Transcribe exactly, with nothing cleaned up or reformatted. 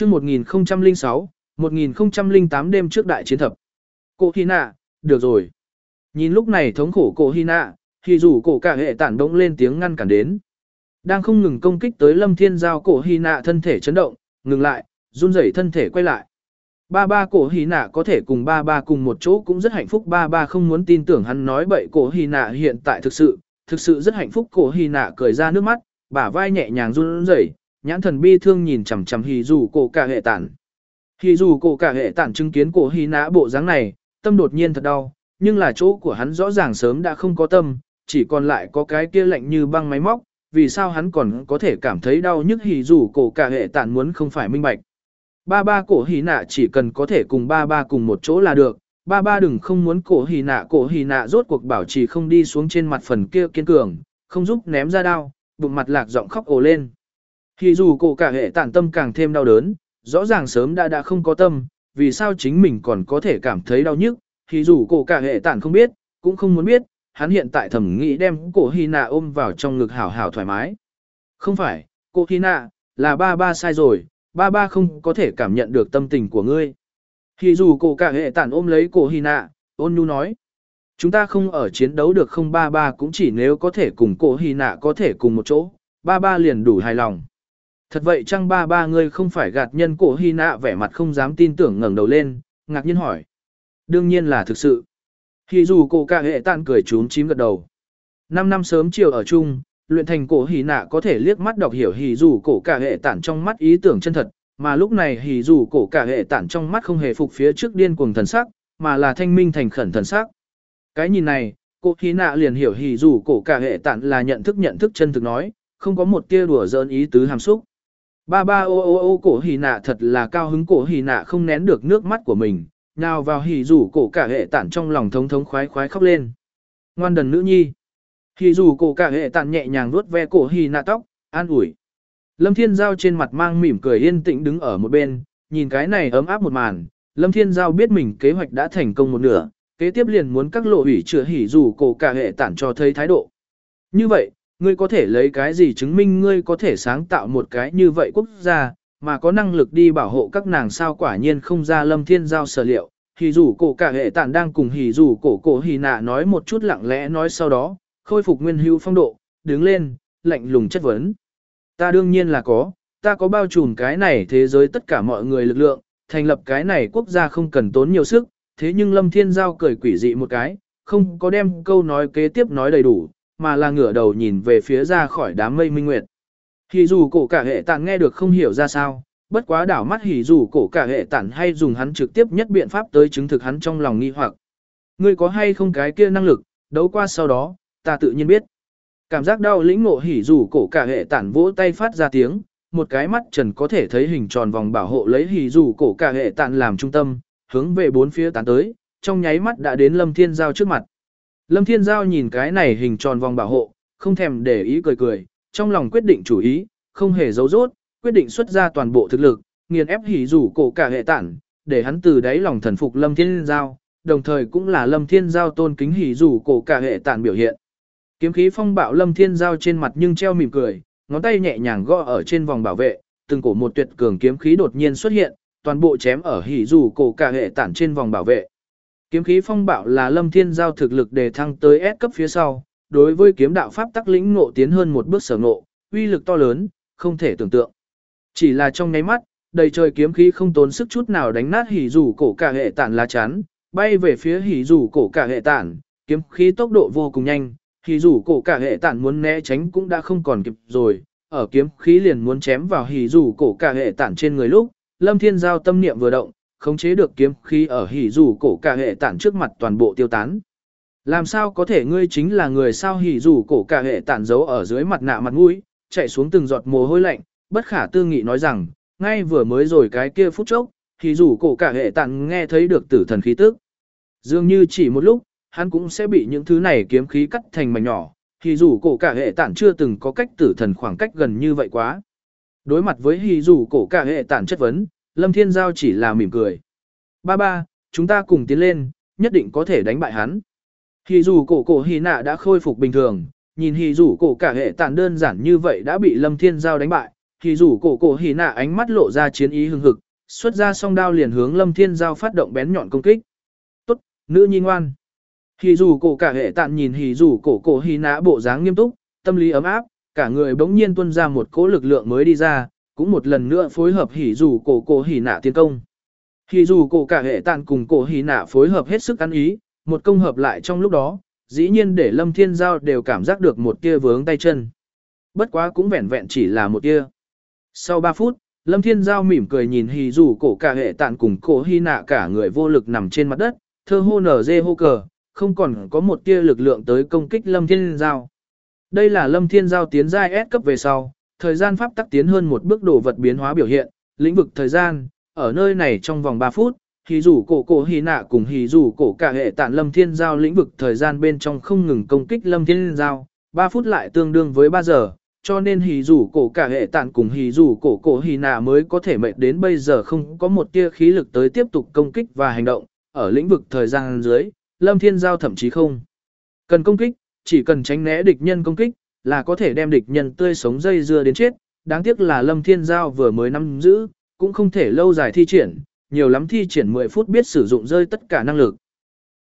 Chương một nghìn không trăm lẻ sáu, một nghìn không trăm lẻ tám đêm trước đại chiến thập. Cổ Hy Nạ, được rồi. Nhìn lúc này thống khổ cổ Hy Nạ, thì dù cổ cả hệ tản đống lên tiếng ngăn cản đến. Đang không ngừng công kích tới Lâm Thiên Giao, cổ Hy Nạ thân thể chấn động, ngừng lại, run rẩy thân thể quay lại. Ba ba cổ Hy Nạ có thể cùng ba ba cùng một chỗ cũng rất hạnh phúc, ba ba không muốn tin tưởng hắn nói bậy, cổ Hy Nạ hiện tại thực sự, thực sự rất hạnh phúc, cổ Hy Nạ cười ra nước mắt, bả vai nhẹ nhàng run rẩy, nhãn thần bi thương nhìn chằm chằm hỉ dù cổ cả hệ tản. Hỉ dù cổ cả hệ tản chứng kiến cổ Hy Nạ bộ dáng này, tâm đột nhiên thật đau, nhưng là chỗ của hắn rõ ràng sớm đã không có tâm, chỉ còn lại có cái kia lạnh như băng máy móc, vì sao hắn còn có thể cảm thấy đau nhức, hỉ dù cổ cả hệ tản muốn không phải minh bạch. Ba ba cổ Hy Nạ chỉ cần có thể cùng ba ba cùng một chỗ là được, ba ba đừng không muốn cổ Hy Nạ, cổ Hy Nạ rốt cuộc bảo trì không đi xuống trên mặt phần kia kiên cường, không giúp ném ra đao, bụng mặt lạc giọng khóc ồ lên. Hỉ dù cổ cả hệ tản tâm càng thêm đau đớn, rõ ràng sớm đã đã không có tâm, vì sao chính mình còn có thể cảm thấy đau nhức, hỉ dù cổ cả hệ tản không biết, cũng không muốn biết, hắn hiện tại thầm nghĩ đem cổ Hy Nạ ôm vào trong ngực hảo hảo thoải mái. Không phải, cổ Hy Nạ, là ba ba sai rồi, ba ba không có thể cảm nhận được tâm tình của ngươi. Hỉ dù cổ cả hệ tản ôm lấy cổ Hy Nạ, ôn nhu nói. Chúng ta không ở chiến đấu được không, ba ba cũng chỉ nếu có thể cùng cổ Hy Nạ có thể cùng một chỗ, ba ba liền đủ hài lòng. Thật vậy chăng ba ba ngươi không phải gạt nhân, cổ Hy Nạ vẻ mặt không dám tin tưởng ngẩng đầu lên, ngạc nhiên hỏi. Đương nhiên là thực sự. Hỉ dù cổ cả hệ tản cười chúm chím gật đầu. Năm năm sớm chiều ở chung, luyện thành cổ Hy Nạ có thể liếc mắt đọc hiểu hỉ dù cổ cả hệ tản trong mắt ý tưởng chân thật, mà lúc này hỉ dù cổ cả hệ tản trong mắt không hề phục phía trước điên cuồng thần sắc, mà là thanh minh thành khẩn thần sắc. Cái nhìn này, cổ Hy Nạ liền hiểu hỉ dù cổ cả hệ tản là nhận thức nhận thức chân thực nói, không có một tia đùa giỡn ý tứ hàm xúc. Ba ba ô ô ô cổ Hy Nạ thật là cao hứng, cổ Hy Nạ không nén được nước mắt của mình, nào vào hỉ dù cổ cả hệ tản trong lòng thống thống khoái khoái khóc lên. Ngoan đần nữ nhi. Hỉ dù cổ cả hệ tản nhẹ nhàng vuốt ve cổ Hy Nạ tóc, an ủi. Lâm Thiên Giao trên mặt mang mỉm cười yên tĩnh đứng ở một bên, nhìn cái này ấm áp một màn, Lâm Thiên Giao biết mình kế hoạch đã thành công một nửa, kế tiếp liền muốn các lộ hủy chữa hỉ dù cổ cả hệ tản cho thấy thái độ. Như vậy, ngươi có thể lấy cái gì chứng minh ngươi có thể sáng tạo một cái như vậy quốc gia, mà có năng lực đi bảo hộ các nàng sao? Quả nhiên không ra Lâm Thiên Giao sở liệu, hỉ dù cổ cả hệ tản đang cùng hỉ dù cổ cổ Hy Nạ nói một chút lặng lẽ nói sau đó, khôi phục nguyên hữu phong độ, đứng lên, lạnh lùng chất vấn. Ta đương nhiên là có, ta có bao trùm cái này thế giới tất cả mọi người lực lượng, thành lập cái này quốc gia không cần tốn nhiều sức, thế nhưng Lâm Thiên Giao cười quỷ dị một cái, không có đem câu nói kế tiếp nói đầy đủ, mà là ngửa đầu nhìn về phía ra khỏi đám mây minh nguyệt. Hỉ dù cổ cả hệ tản nghe được không hiểu ra sao, bất quá đảo mắt hỉ dù cổ cả hệ tản hay dùng hắn trực tiếp nhất biện pháp tới chứng thực hắn trong lòng nghi hoặc. Ngươi có hay không cái kia năng lực, đấu qua sau đó, ta tự nhiên biết. Cảm giác đau lĩnh ngộ hỉ dù cổ cả hệ tản vỗ tay phát ra tiếng, một cái mắt trần có thể thấy hình tròn vòng bảo hộ lấy hỉ dù cổ cả hệ tản làm trung tâm, hướng về bốn phía tán tới, trong nháy mắt đã đến Lâm Thiên Giao trước mặt. Lâm Thiên Giao nhìn cái này hình tròn vòng bảo hộ, không thèm để ý cười cười, trong lòng quyết định chủ ý, không hề giấu rốt, quyết định xuất ra toàn bộ thực lực, nghiền ép hỉ dù cổ cả hệ tản, để hắn từ đáy lòng thần phục Lâm Thiên Giao, đồng thời cũng là Lâm Thiên Giao tôn kính hỉ dù cổ cả hệ tản biểu hiện. Kiếm khí phong bạo Lâm Thiên Giao trên mặt nhưng treo mỉm cười, ngón tay nhẹ nhàng gõ ở trên vòng bảo vệ, từng cổ một tuyệt cường kiếm khí đột nhiên xuất hiện, toàn bộ chém ở hỉ dù cổ cả hệ tản trên vòng bảo vệ. Kiếm khí phong bạo là Lâm Thiên Giao thực lực đề thăng tới S cấp phía sau, đối với kiếm đạo pháp tắc lĩnh ngộ tiến hơn một bước sở ngộ, uy lực to lớn, không thể tưởng tượng. Chỉ là trong nháy mắt, đầy trời kiếm khí không tốn sức chút nào đánh nát hỉ dù cổ cả hệ tản lá chắn, bay về phía hỉ dù cổ cả hệ tản, kiếm khí tốc độ vô cùng nhanh, hỉ dù cổ cả hệ tản muốn né tránh cũng đã không còn kịp rồi, ở kiếm khí liền muốn chém vào hỉ dù cổ cả hệ tản trên người lúc, Lâm Thiên Giao tâm niệm vừa động, khống chế được kiếm khí ở hỉ dù cổ cả hệ tản trước mặt toàn bộ tiêu tán. Làm sao có thể ngươi chính là người sao? Hỉ dù cổ cả hệ tản giấu ở dưới mặt nạ mặt mũi, chạy xuống từng giọt mồ hôi lạnh, bất khả tư nghị nói rằng, ngay vừa mới rồi cái kia phút chốc, hỉ dù cổ cả hệ tản nghe thấy được tử thần khí tức. Dường như chỉ một lúc, hắn cũng sẽ bị những thứ này kiếm khí cắt thành mảnh nhỏ, hỉ dù cổ cả hệ tản chưa từng có cách tử thần khoảng cách gần như vậy quá. Đối mặt với hỉ dù cổ cả hệ tản chất vấn, Lâm Thiên Giao chỉ là mỉm cười. Ba ba, chúng ta cùng tiến lên, nhất định có thể đánh bại hắn. Hỉ dù cổ cổ Hy Nạ đã khôi phục bình thường, nhìn hỉ dù cổ cả hệ tản đơn giản như vậy đã bị Lâm Thiên Giao đánh bại, Hỉ rủ cổ cổ hỉ nạ ánh mắt lộ ra chiến ý hừng hực, xuất ra song đao liền hướng Lâm Thiên Giao phát động bén nhọn công kích. Tốt, nữ nhi ngoan. Hỉ rủ cổ cả hệ tạn nhìn hỉ rủ cổ cổ hỉ nạ bộ dáng nghiêm túc, tâm lý ấm áp, cả người bỗng nhiên tuôn ra một cỗ lực lượng mới đi ra, cũng một lần nữa phối hợp hỉ rủ cổ cổ hỉ nạ tiến công. Hỉ rủ cổ cả hệ tạn cùng cổ hỉ nạ phối hợp hết sức ăn ý, một công hợp lại trong lúc đó, dĩ nhiên để Lâm Thiên Giao đều cảm giác được một tia vướng tay chân. Bất quá cũng vẹn vẹn chỉ là một tia. Sau ba phút, Lâm Thiên Giao mỉm cười nhìn hỉ rủ cổ cả hệ tạn cùng cổ hỉ nạ cả người vô lực nằm trên mặt đất, thơ hô nở dê hô cờ, không còn có một tia lực lượng tới công kích Lâm Thiên Giao. Đây là Lâm Thiên Giao tiến giai S cấp về sau, thời gian pháp tắc tiến hơn một bước đồ vật biến hóa biểu hiện, lĩnh vực thời gian, ở nơi này trong vòng ba phút, hỉ rủ cổ cổ hỉ nạ cùng hỉ rủ cổ cả hệ tạn Lâm Thiên Giao lĩnh vực thời gian bên trong không ngừng công kích Lâm Thiên Giao, ba phút lại tương đương với ba giờ, cho nên hỉ rủ cổ cả hệ tạn cùng hỉ rủ cổ cổ hỉ nạ mới có thể mệt đến bây giờ không có một tia khí lực tới tiếp tục công kích và hành động, ở lĩnh vực thời gian dưới, Lâm Thiên Giao thậm chí không cần công kích, chỉ cần tránh né địch nhân công kích, là có thể đem địch nhân tươi sống dây dưa đến chết, đáng tiếc là Lâm Thiên Giao vừa mới nắm giữ, cũng không thể lâu dài thi triển, nhiều lắm thi triển mười phút biết sử dụng rơi tất cả năng lực.